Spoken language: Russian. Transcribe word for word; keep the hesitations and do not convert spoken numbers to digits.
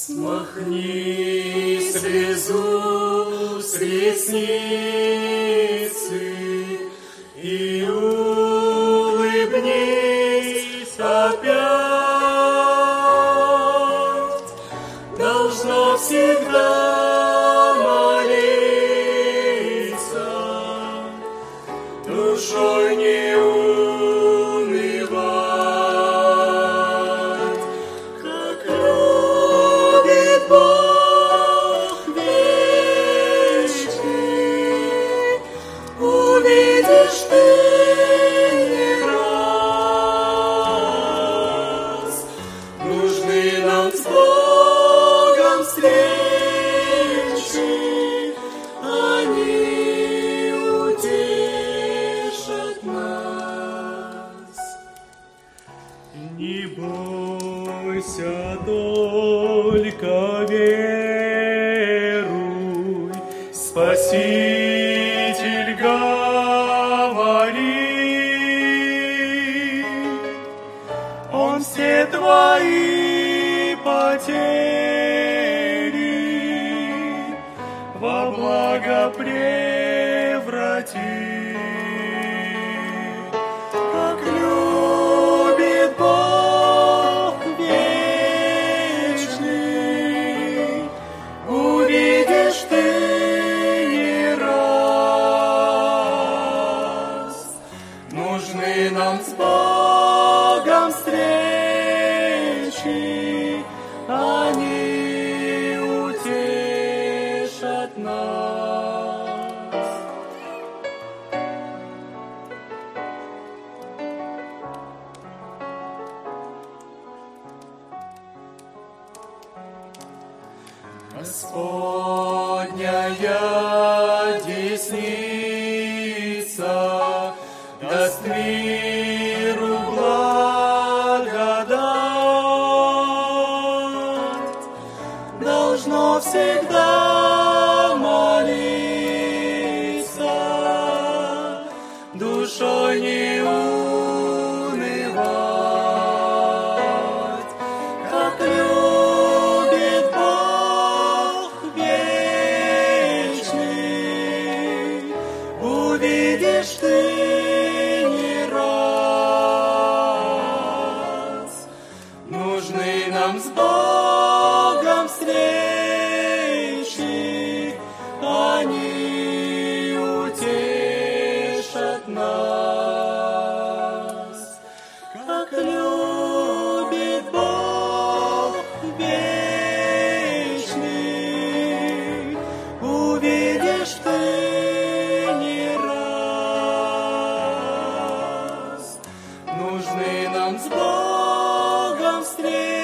Смахни слезу с ресницы и улыбнись опять. Должна всегда молиться, душой не унывать, как любит Бог вечный, увидишь ты не раз. Нужны нам с Богом встречи, они утешат нас. Не бойся, только веруй, Спаситель говорит, Он все твои потери во благо превратит. Как любит Бог вечный, увидишь ты не раз. Нужны нам с Богом встречи, они утешат нас. Господняя десница даст миру благодать. Должно всегда молиться, душой не унывать, как любит Бог вечный, увидишь ты не раз. Нужны нам с Богом встречи, они утешат нас. Как любит Бог вечный, увидишь ты не раз. Нужны нам с Богом встречи,